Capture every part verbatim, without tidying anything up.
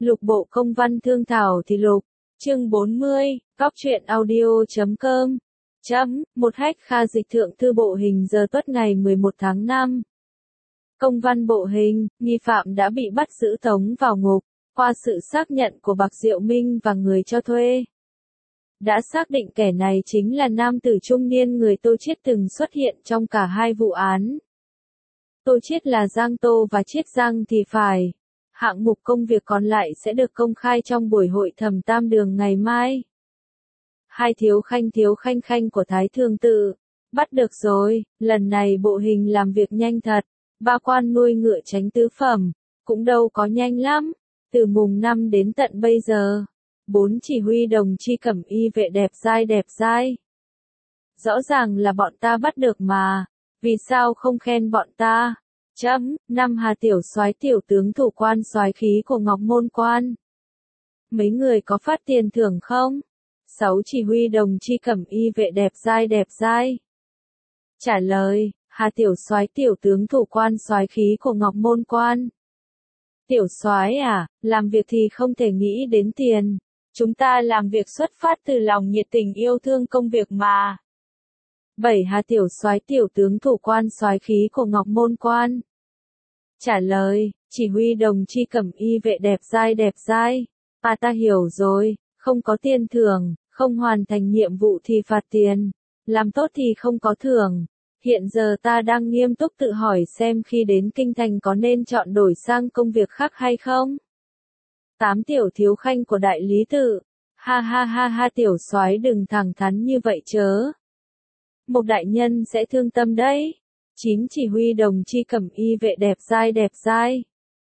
Lục bộ công văn thương thảo thì lục, chương bốn mươi, cóc truyện audio chấm com, chấm, một hách kha dịch thượng thư bộ hình giờ tuất ngày mười một tháng năm. Công văn bộ hình, nghi phạm đã bị bắt giữ tống vào ngục, qua sự xác nhận của Bạc Diệu Minh và người cho thuê. Đã xác định kẻ này chính là nam tử trung niên người Tô Chiết từng xuất hiện trong cả hai vụ án. Tô Chiết là Giang Tô và Chiết Giang thì phải. Hạng mục công việc còn lại sẽ được công khai trong buổi hội thẩm tam đường ngày mai. Hai thiếu khanh thiếu khanh khanh của Thái Thường Tự. Bắt được rồi, lần này bộ hình làm việc nhanh thật. Ba quan nuôi ngựa tránh tứ phẩm. Cũng đâu có nhanh lắm. Từ mùng năm đến tận bây giờ. Bốn chỉ huy đồng chi cẩm y vệ đẹp dai đẹp dai. Rõ ràng là bọn ta bắt được mà. Vì sao không khen bọn ta? Chấm, năm Hà tiểu soái tiểu tướng thủ quan soái khí của Ngọc Môn Quan. Mấy người có phát tiền thưởng không? Sáu chỉ huy đồng chi cẩm y vệ đẹp dai đẹp dai. Trả lời, Hà tiểu soái tiểu tướng thủ quan soái khí của Ngọc Môn Quan. Tiểu soái à, làm việc thì không thể nghĩ đến tiền. Chúng ta làm việc xuất phát từ lòng nhiệt tình yêu thương công việc mà. Bảy Hà tiểu soái tiểu tướng thủ quan soái khí của Ngọc Môn Quan. Trả lời, chỉ huy đồng chi cẩm y vệ đẹp dai đẹp dai. À ta hiểu rồi, không có tiền thưởng, không hoàn thành nhiệm vụ thì phạt tiền. Làm tốt thì không có thưởng. Hiện giờ ta đang nghiêm túc tự hỏi xem khi đến kinh thành có nên chọn đổi sang công việc khác hay không. Tám tiểu thiếu khanh của đại lý tự. Ha ha ha ha tiểu soái đừng thẳng thắn như vậy chớ. Một đại nhân sẽ thương tâm đấy. Chín chỉ huy đồng chi cẩm y vệ đẹp dai đẹp dai.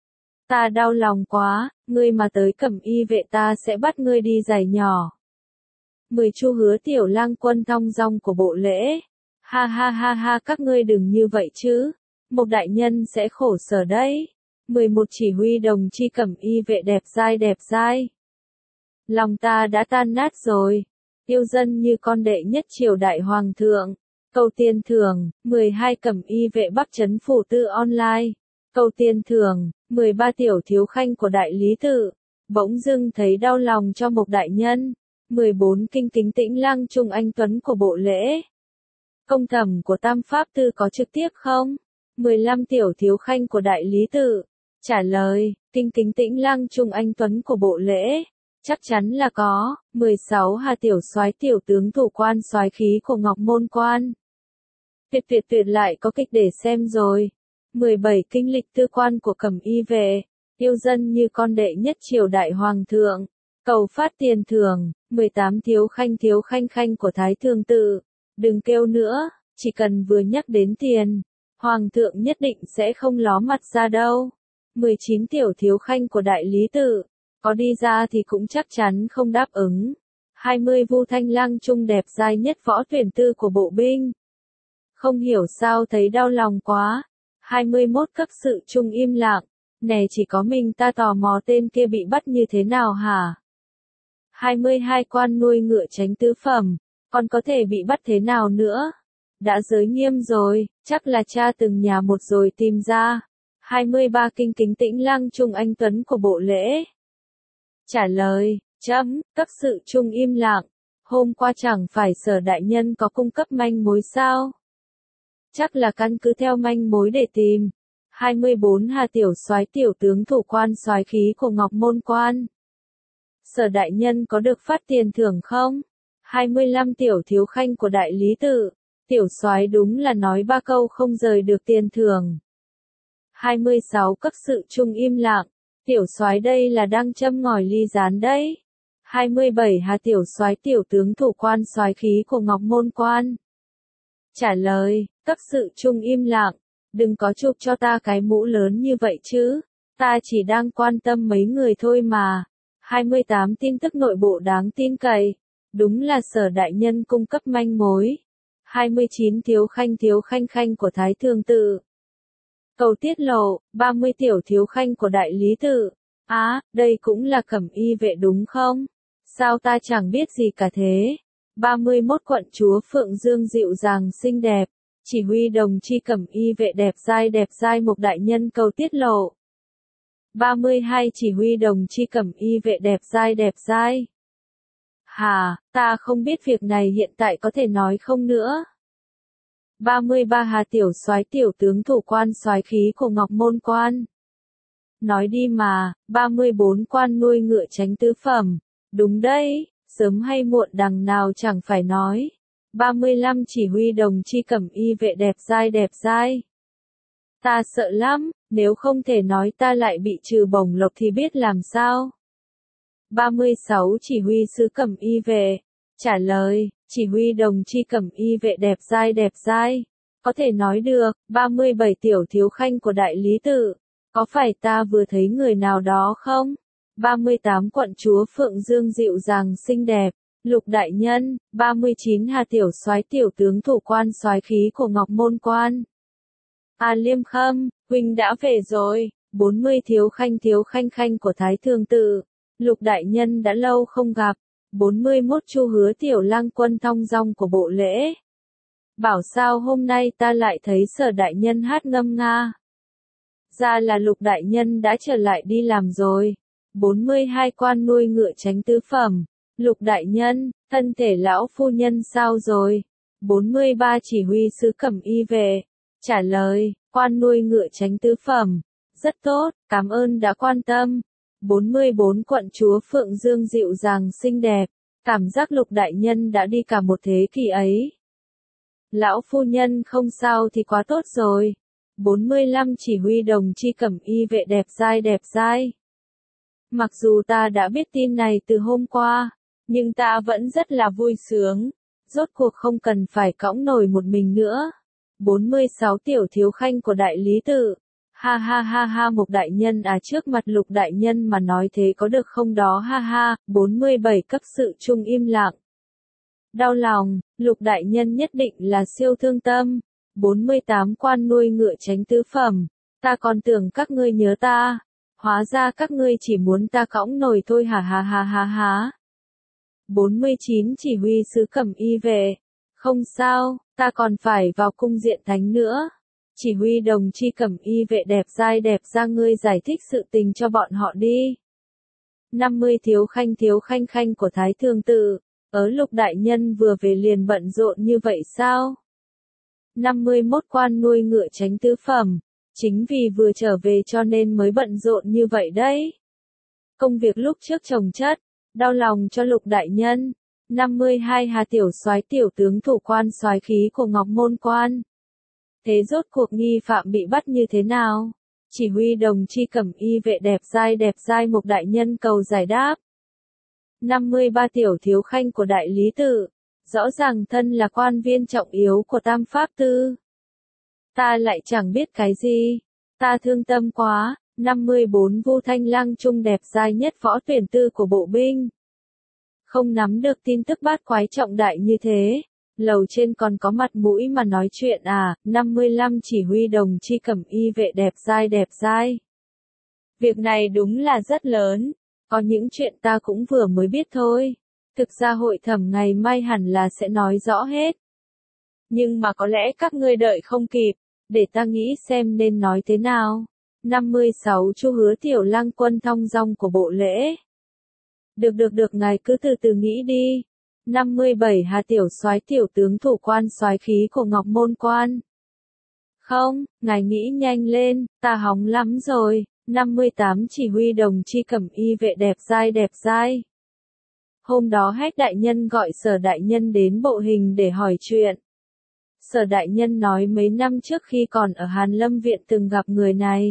Ta đau lòng quá, ngươi mà tới cẩm y vệ ta sẽ bắt ngươi đi giày nhỏ. Mười chu hứa tiểu lang quân thong dong của bộ lễ. Ha ha ha ha các ngươi đừng như vậy chứ. Một đại nhân sẽ khổ sở đấy. Mười một chỉ huy đồng chi cẩm y vệ đẹp dai đẹp dai. Lòng ta đã tan nát rồi. Yêu dân như con đệ nhất triều đại hoàng thượng. Câu tiền thưởng, mười hai cẩm y vệ Bắc Trấn Phủ Tư online. Câu tiền thưởng, mười ba tiểu thiếu khanh của đại lý tự. Bỗng dưng thấy đau lòng cho một đại nhân. mười bốn kinh kính tĩnh lăng trung anh tuấn của bộ lễ. Công thẩm của Tam Pháp Tư có trực tiếp không? mười lăm tiểu thiếu khanh của đại lý tự. Trả lời, kinh kính tĩnh lăng trung anh tuấn của bộ lễ. Chắc chắn là có. mười sáu Hà tiểu soái tiểu tướng thủ quan soái khí của Ngọc Môn Quan. Tuyệt tuyệt tuyệt lại có kịch để xem rồi. mười bảy kinh lịch tư quan của cẩm y vệ. Yêu dân như con đệ nhất triều đại hoàng thượng. Cầu phát tiền thưởng. mười tám thiếu khanh thiếu khanh khanh của Thái Thường Tự. Đừng kêu nữa, chỉ cần vừa nhắc đến tiền. Hoàng thượng nhất định sẽ không ló mặt ra đâu. mười chín tiểu thiếu khanh của đại lý tự. Có đi ra thì cũng chắc chắn không đáp ứng. hai mươi Vu Thanh Lang trung đẹp dai nhất võ tuyển tư của bộ binh. Không hiểu sao thấy đau lòng quá. hai mươi mốt Cấp sự trung im lặng. Nè chỉ có mình ta tò mò tên kia bị bắt như thế nào hả? hai mươi hai Quan nuôi ngựa tránh tứ phẩm. Còn có thể bị bắt thế nào nữa? Đã giới nghiêm rồi, chắc là cha từng nhà một rồi tìm ra. hai mươi ba Kinh kính tĩnh lăng trung anh tuấn của bộ lễ. Trả lời, chấm, cấp sự trung im lặng. Hôm qua chẳng phải sở đại nhân có cung cấp manh mối sao? Chắc là căn cứ theo manh mối để tìm. hai mươi bốn Hà tiểu soái tiểu tướng thủ quan soái khí của Ngọc Môn Quan. Sở đại nhân có được phát tiền thưởng không? hai mươi lăm tiểu thiếu khanh của đại lý tự. Tiểu soái đúng là nói ba câu không rời được tiền thưởng. hai mươi sáu Cấp sự trung im lặng. Tiểu soái đây là đang châm ngòi ly gián đấy. hai mươi bảy Hà tiểu soái tiểu tướng thủ quan soái khí của Ngọc Môn Quan. Trả lời, cấp sự trung im lặng. Đừng có chụp cho ta cái mũ lớn như vậy chứ. Ta chỉ đang quan tâm mấy người thôi mà. hai mươi tám Tin tức nội bộ đáng tin cậy. Đúng là sở đại nhân cung cấp manh mối. hai mươi chín Thiếu khanh thiếu khanh khanh của Thái Thường Tự. Cầu tiết lộ, ba mươi tiểu thiếu khanh của đại lý tự. Á, à, đây cũng là cẩm y vệ đúng không? Sao ta chẳng biết gì cả thế? ba mươi mốt Quận chúa Phượng Dương dịu dàng xinh đẹp. Chỉ huy đồng chi cẩm y vệ đẹp dai đẹp dai một đại nhân cầu tiết lộ. ba mươi hai Chỉ huy đồng chi cẩm y vệ đẹp dai đẹp dai. Hà, ta không biết việc này hiện tại có thể nói không nữa. ba mươi ba Hà tiểu soái tiểu tướng thủ quan soái khí của Ngọc Môn Quan. Nói đi mà. ba mươi bốn Quan nuôi ngựa tránh tứ phẩm. Đúng đấy, sớm hay muộn đằng nào chẳng phải nói. ba mươi lăm Chỉ huy đồng chi cẩm y vệ đẹp dai đẹp dai. Ta sợ lắm, nếu không thể nói ta lại bị trừ bổng lộc thì biết làm sao. ba mươi sáu Chỉ huy sứ cẩm y vệ. Trả lời, chỉ huy đồng chi cẩm y vệ đẹp dai đẹp dai. Có thể nói được. ba mươi bảy Tiểu thiếu khanh của đại lý tự. Có phải ta vừa thấy người nào đó không? ba mươi tám Quận chúa Phượng Dương dịu dàng xinh đẹp. Lục đại nhân. ba mươi chín Hà tiểu soái tiểu tướng thủ quan soái khí của Ngọc Môn Quan. À Liêm Khâm, huynh đã về rồi. bốn mươi Thiếu khanh thiếu khanh khanh của Thái Thường Tự. Lục đại nhân đã lâu không gặp. bốn mươi mốt Chu Hứa tiểu lang quân thong dong của bộ lễ. Bảo sao hôm nay ta lại thấy Sở đại nhân hát ngâm nga. Ra là Lục đại nhân đã trở lại đi làm rồi. bốn mươi hai Quan nuôi ngựa tránh tứ phẩm. Lục đại nhân, thân thể lão phu nhân sao rồi? bốn mươi ba Chỉ huy sứ cẩm y vệ. Trả lời, quan nuôi ngựa tránh tứ phẩm. Rất tốt, cảm ơn đã quan tâm. bốn mươi bốn Quận chúa Phượng Dương dịu dàng xinh đẹp. Cảm giác Lục đại nhân đã đi cả một thế kỷ ấy. Lão phu nhân không sao thì quá tốt rồi. bốn mươi lăm Chỉ huy đồng chi cẩm y vệ đẹp dai đẹp dai. Mặc dù ta đã biết tin này từ hôm qua, nhưng ta vẫn rất là vui sướng. Rốt cuộc không cần phải cõng nổi một mình nữa. bốn mươi sáu Tiểu thiếu khanh của đại lý tự. Ha ha ha ha Mục đại nhân à, trước mặt Lục đại nhân mà nói thế có được không đó ha ha. bốn mươi bảy Cấp sự trung im lặng. Đau lòng, Lục đại nhân nhất định là siêu thương tâm. bốn mươi tám Quan nuôi ngựa tránh tứ phẩm. Ta còn tưởng các ngươi nhớ ta. Hóa ra các ngươi chỉ muốn ta cõng nổi thôi hả ha ha ha ha. bốn mươi chín Chỉ huy sứ cẩm y vệ. Không sao, ta còn phải vào cung diện thánh nữa. Chỉ huy đồng chi cẩm y vệ đẹp dai đẹp ra, ngươi giải thích sự tình cho bọn họ đi. năm mươi Thiếu khanh thiếu khanh khanh của Thái Thường Tự. Ớ Lục đại nhân vừa về liền bận rộn như vậy sao? năm mươi mốt Quan nuôi ngựa tránh tứ phẩm. Chính vì vừa trở về cho nên mới bận rộn như vậy đấy. Công việc lúc trước chồng chất, đau lòng cho Lục đại nhân. năm mươi hai Hà tiểu soái tiểu tướng thủ quan soái khí của Ngọc Môn Quan. Thế rốt cuộc nghi phạm bị bắt như thế nào? Chỉ huy đồng chi cẩm y vệ đẹp dai đẹp dai Mục đại nhân cầu giải đáp. năm mươi ba Tiểu thiếu khanh của đại lý tự. Rõ ràng thân là quan viên trọng yếu của Tam Pháp Tư. Ta lại chẳng biết cái gì. Ta thương tâm quá. năm mươi bốn Vu Thanh Lang trung đẹp dai nhất võ tuyển tư của bộ binh. Không nắm được tin tức bát quái trọng đại như thế. Lầu trên còn có mặt mũi mà nói chuyện à. năm mươi lăm Chỉ huy đồng chi cẩm y vệ đẹp dai đẹp dai. Việc này đúng là rất lớn. Có những chuyện ta cũng vừa mới biết thôi. Thực ra hội thẩm ngày mai hẳn là sẽ nói rõ hết. Nhưng mà có lẽ các ngươi đợi không kịp. Để ta nghĩ xem nên nói thế nào. năm mươi sáu Chu Hứa tiểu lang quân thong dong của bộ lễ. Được được được, ngài cứ từ từ nghĩ đi. năm mươi bảy Hà tiểu soái tiểu tướng thủ quan soái khí của Ngọc Môn Quan. Không, ngài nghĩ nhanh lên, ta hóng lắm rồi. năm mươi tám Chỉ huy đồng chi cẩm y vệ đẹp dai đẹp dai. Hôm đó Hách đại nhân gọi Sở đại nhân đến bộ hình để hỏi chuyện. Sở đại nhân nói mấy năm trước khi còn ở Hàn Lâm viện từng gặp người này.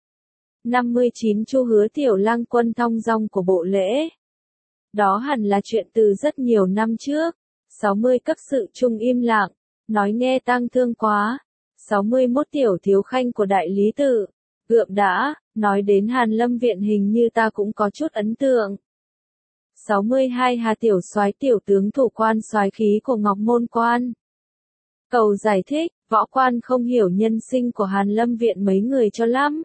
năm mươi chín Chu Hứa tiểu lang quân thong dong của bộ lễ. Đó hẳn là chuyện từ rất nhiều năm trước. sáu mươi Cấp sự trung im lặng. Nói nghe tang thương quá. sáu mươi mốt Tiểu thiếu khanh của đại lý tự. Gượm đã, nói đến Hàn Lâm viện hình như ta cũng có chút ấn tượng. sáu mươi hai Hà tiểu soái tiểu tướng thủ quan soái khí của Ngọc Môn Quan. Cầu giải thích, võ quan không hiểu nhân sinh của Hàn Lâm viện mấy người cho lắm.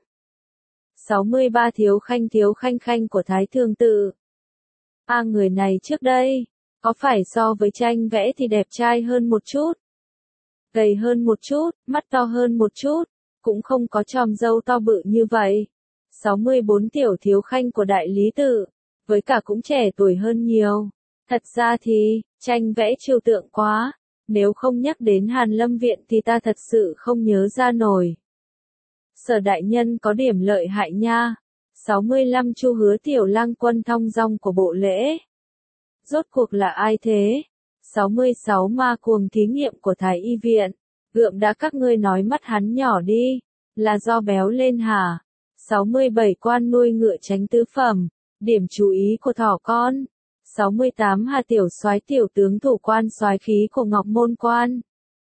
sáu mươi ba Thiếu khanh thiếu khanh khanh của Thái Thường Tự. À, người này trước đây, có phải so với tranh vẽ thì đẹp trai hơn một chút, gầy hơn một chút, mắt to hơn một chút, cũng không có chòm râu to bự như vậy. sáu mươi bốn tiểu thiếu khanh của đại lý tự, với cả cũng trẻ tuổi hơn nhiều. Thật ra thì, tranh vẽ trừu tượng quá, nếu không nhắc đến Hàn Lâm Viện thì ta thật sự không nhớ ra nổi. Sở đại nhân có điểm lợi hại nha. sáu mươi lăm Chu Hứa tiểu lang quân thong dong của bộ lễ. Rốt cuộc là ai thế? sáu mươi sáu Ma cuồng thí nghiệm của Thái y viện. Gượm đã các ngươi nói mắt hắn nhỏ đi, là do béo lên hả? sáu mươi bảy Quan nuôi ngựa tránh tứ phẩm, điểm chú ý của thỏ con. sáu mươi tám Hà tiểu soái tiểu tướng thủ quan soái khí của Ngọc Môn quan.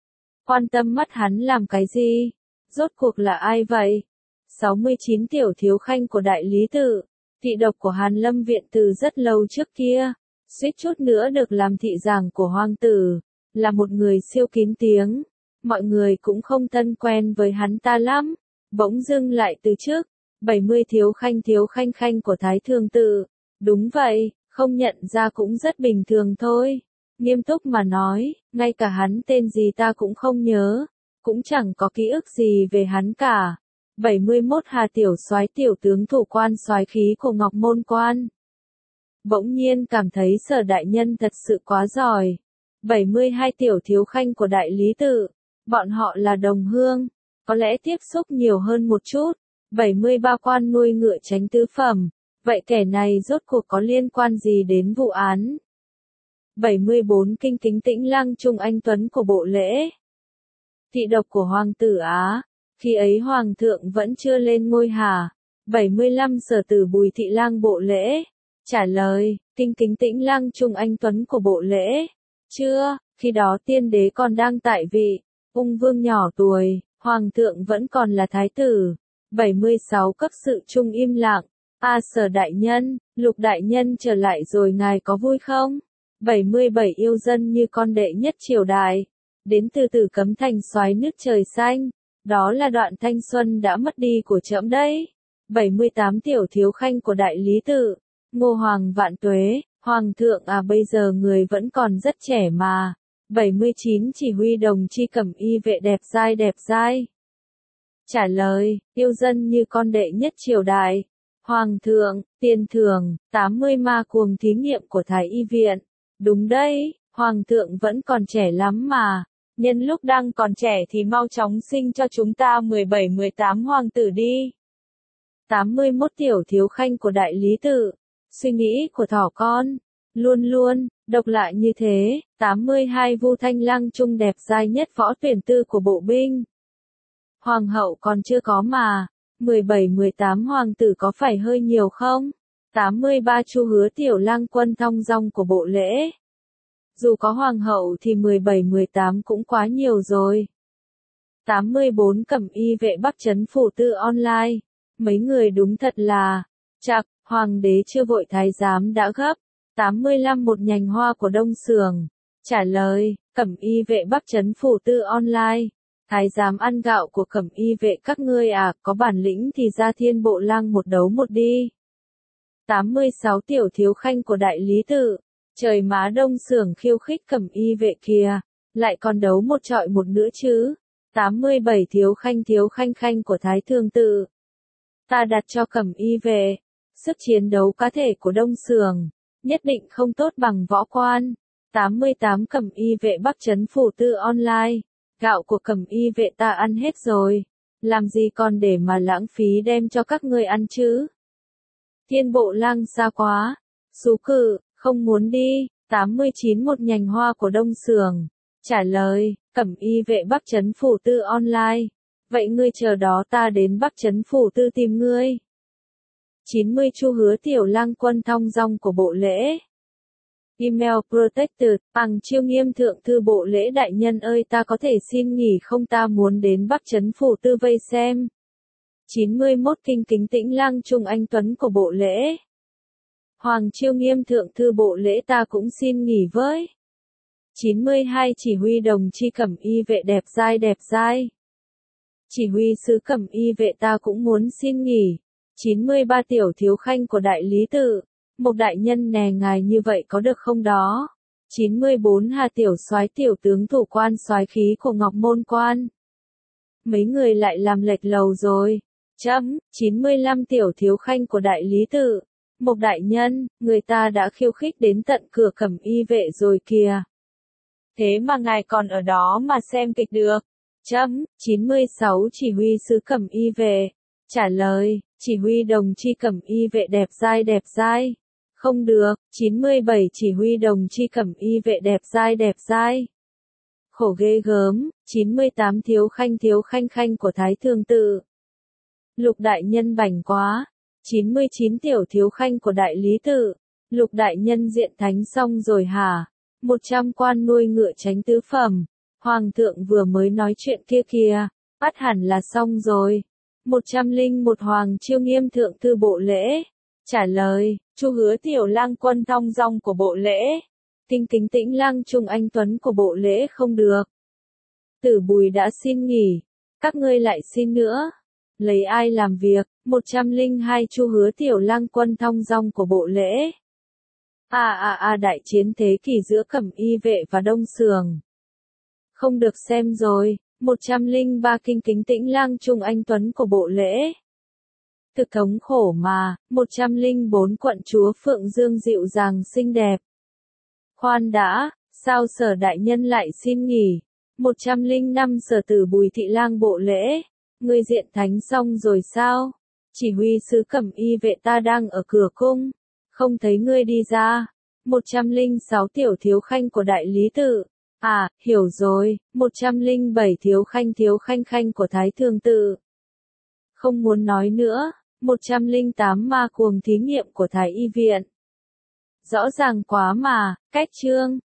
Quan tâm mắt hắn làm cái gì? Rốt cuộc là ai vậy? sáu mươi chín Tiểu thiếu khanh của đại lý tự, thị độc của Hàn Lâm viện từ rất lâu trước kia, suýt chút nữa được làm thị giảng của hoàng tử, là một người siêu kín tiếng, mọi người cũng không thân quen với hắn ta lắm, bỗng dưng lại từ trước, bảy mươi thiếu khanh thiếu khanh khanh của Thái Thường tự, đúng vậy, không nhận ra cũng rất bình thường thôi, nghiêm túc mà nói, ngay cả hắn tên gì ta cũng không nhớ, cũng chẳng có ký ức gì về hắn cả. bảy mươi mốt Hà tiểu soái tiểu tướng thủ quan soái khí của Ngọc Môn quan. Bỗng nhiên cảm thấy Sở đại nhân thật sự quá giỏi. bảy mươi hai Tiểu thiếu khanh của đại lý tự, bọn họ là đồng hương, có lẽ tiếp xúc nhiều hơn một chút. bảy mươi ba Quan nuôi ngựa tránh tứ phẩm, vậy kẻ này rốt cuộc có liên quan gì đến vụ án? bảy mươi bốn Kinh kính tĩnh lăng trung anh tuấn của bộ lễ. Thị độc của hoàng tử Á. Khi ấy hoàng thượng vẫn chưa lên ngôi hả? bảy mươi lăm Sở tử Bùi thị lang bộ lễ. Trả lời, kinh kính tĩnh lang trung anh tuấn của bộ lễ. Chưa, khi đó tiên đế còn đang tại vị, ung vương nhỏ tuổi, hoàng thượng vẫn còn là thái tử. bảy mươi sáu Cấp sự trung im lặng. A Sở đại nhân, Lục đại nhân trở lại rồi ngài có vui không? bảy mươi bảy Yêu dân như con đệ nhất triều đại. Đến từ từ cấm thành soái nước trời xanh. Đó là đoạn thanh xuân đã mất đi của trẫm đấy. bảy mươi tám Tiểu thiếu khanh của đại lý tự. Ngô Hoàng vạn tuế, Hoàng thượng à bây giờ người vẫn còn rất trẻ mà. bảy mươi chín Chỉ huy đồng chi cẩm y vệ đẹp dai đẹp dai. Trả lời, yêu dân như con đệ nhất triều đại. Hoàng thượng, tiền thưởng, tám mươi Ma cuồng thí nghiệm của Thái y viện. Đúng đấy, Hoàng thượng vẫn còn trẻ lắm mà. Nhân lúc đang còn trẻ thì mau chóng sinh cho chúng ta mười bảy mười tám hoàng tử đi. tám mươi mốt Tiểu thiếu khanh của đại lý tự. Suy nghĩ của thỏ con. Luôn luôn, độc lại như thế. tám mươi hai Vu Thanh lang trung đẹp dai nhất võ tuyển tư của bộ binh. Hoàng hậu còn chưa có mà. mười bảy mười tám hoàng tử có phải hơi nhiều không? tám mươi ba Chu Hứa tiểu lang quân thong dong của bộ lễ. Dù có hoàng hậu thì mười bảy mười tám cũng quá nhiều rồi. tám mươi bốn Cẩm y vệ Bắc trấn phủ tư online. Mấy người đúng thật là, chạc, hoàng đế chưa vội thái giám đã gấp. tám mươi lăm Một nhành hoa của Đông Sường. Trả lời, Cẩm y vệ Bắc trấn phủ tư online. Thái giám ăn gạo của Cẩm y vệ các ngươi à, có bản lĩnh thì ra thiên bộ lang một đấu một đi. tám mươi sáu Tiểu thiếu khanh của đại lý tự. Trời má Đông Sưởng khiêu khích Cẩm y vệ kìa, lại còn đấu một trọi một nữa chứ. tám mươi bảy Thiếu khanh thiếu khanh khanh của Thái Thường tự. Ta đặt cho Cẩm y vệ, sức chiến đấu cá thể của Đông Sưởng, nhất định không tốt bằng võ quan. tám mươi tám Cẩm y vệ Bắc trấn phủ tư online. Gạo của Cẩm y vệ ta ăn hết rồi, làm gì còn để mà lãng phí đem cho các ngươi ăn chứ. Thiên bộ lang xa quá, xú cự. Không muốn đi. tám mươi chín Một nhành hoa của Đông Sưởng. Trả lời, Cẩm y vệ Bắc trấn phủ tư online. Vậy ngươi chờ đó ta đến Bắc trấn phủ tư tìm ngươi. chín mươi Chu Hứa tiểu lang quân thong dong của bộ lễ. Email Protected, bằng chiêu nghiêm thượng thư bộ lễ đại nhân ơi ta có thể xin nghỉ không ta muốn đến Bắc trấn phủ tư vây xem. chín mươi mốt Kinh kính tĩnh lang trung anh tuấn của bộ lễ. Hoàng chiêu nghiêm thượng thư bộ lễ ta cũng xin nghỉ với. chín mươi hai Chỉ huy đồng chi cẩm y vệ đẹp dai đẹp dai. Chỉ huy sứ cẩm y vệ ta cũng muốn xin nghỉ. chín mươi ba Tiểu thiếu khanh của đại lý tự. Một đại nhân nè ngài như vậy có được không đó? chín mươi bốn Hà tiểu soái tiểu tướng thủ quan soái khí của Ngọc Môn quan. Mấy người lại làm lệch lầu rồi. Chấm, chín mươi lăm tiểu thiếu khanh của đại lý tự. Mộc đại nhân, người ta đã khiêu khích đến tận cửa Cẩm Y vệ rồi kìa. Thế mà ngài còn ở đó mà xem kịch được. Chấm, chín mươi sáu chỉ huy sứ Cẩm Y vệ. Trả lời, chỉ huy đồng chi Cẩm Y vệ đẹp dai đẹp dai. Không được, chín mươi bảy chỉ huy đồng chi Cẩm Y vệ đẹp dai đẹp dai. Khổ ghê gớm, chín mươi tám thiếu khanh thiếu khanh khanh của Thái Thường tự. Lục đại nhân bảnh quá. chín mươi chín tiểu thiếu khanh của đại lý tự. Lục đại nhân diện thánh xong rồi hả? một trăm quan nuôi ngựa tránh tứ phẩm. Hoàng thượng vừa mới nói chuyện kia kìa. Bắt hẳn là xong rồi. một trăm lẻ một Hoàng Chiêu Nghiêm thượng thư bộ lễ. Trả lời, Chu Hứa tiểu lang quân thong dong của bộ lễ. Tinh kính tĩnh lang Trung Anh Tuấn của bộ lễ không được. Tử Bùi đã xin nghỉ. Các ngươi lại xin nữa. Lấy ai làm việc? một trăm lẻ hai Chu Hứa tiểu lang quân thong dong của bộ lễ. À à à đại chiến thế kỷ giữa Cẩm Y vệ và Đông Sường. Không được xem rồi. một trăm lẻ ba Kinh kính tĩnh lang Trung Anh Tuấn của bộ lễ. Thực thống khổ mà. một trăm lẻ bốn Quận chúa Phượng Dương dịu dàng xinh đẹp. Khoan đã, sao Sở đại nhân lại xin nghỉ? một trăm lẻ năm Sở tử Bùi thị lang bộ lễ. Ngươi diện thánh xong rồi sao? Chỉ huy sứ Cẩm Y vệ ta đang ở cửa cung. Không thấy ngươi đi ra. một trăm lẻ sáu tiểu thiếu khanh của đại lý tự. À, hiểu rồi. một trăm lẻ bảy thiếu khanh thiếu khanh khanh của Thái Thường tự. Không muốn nói nữa. một trăm lẻ tám ma cuồng thí nghiệm của Thái Y viện. Rõ ràng quá mà, cách chương.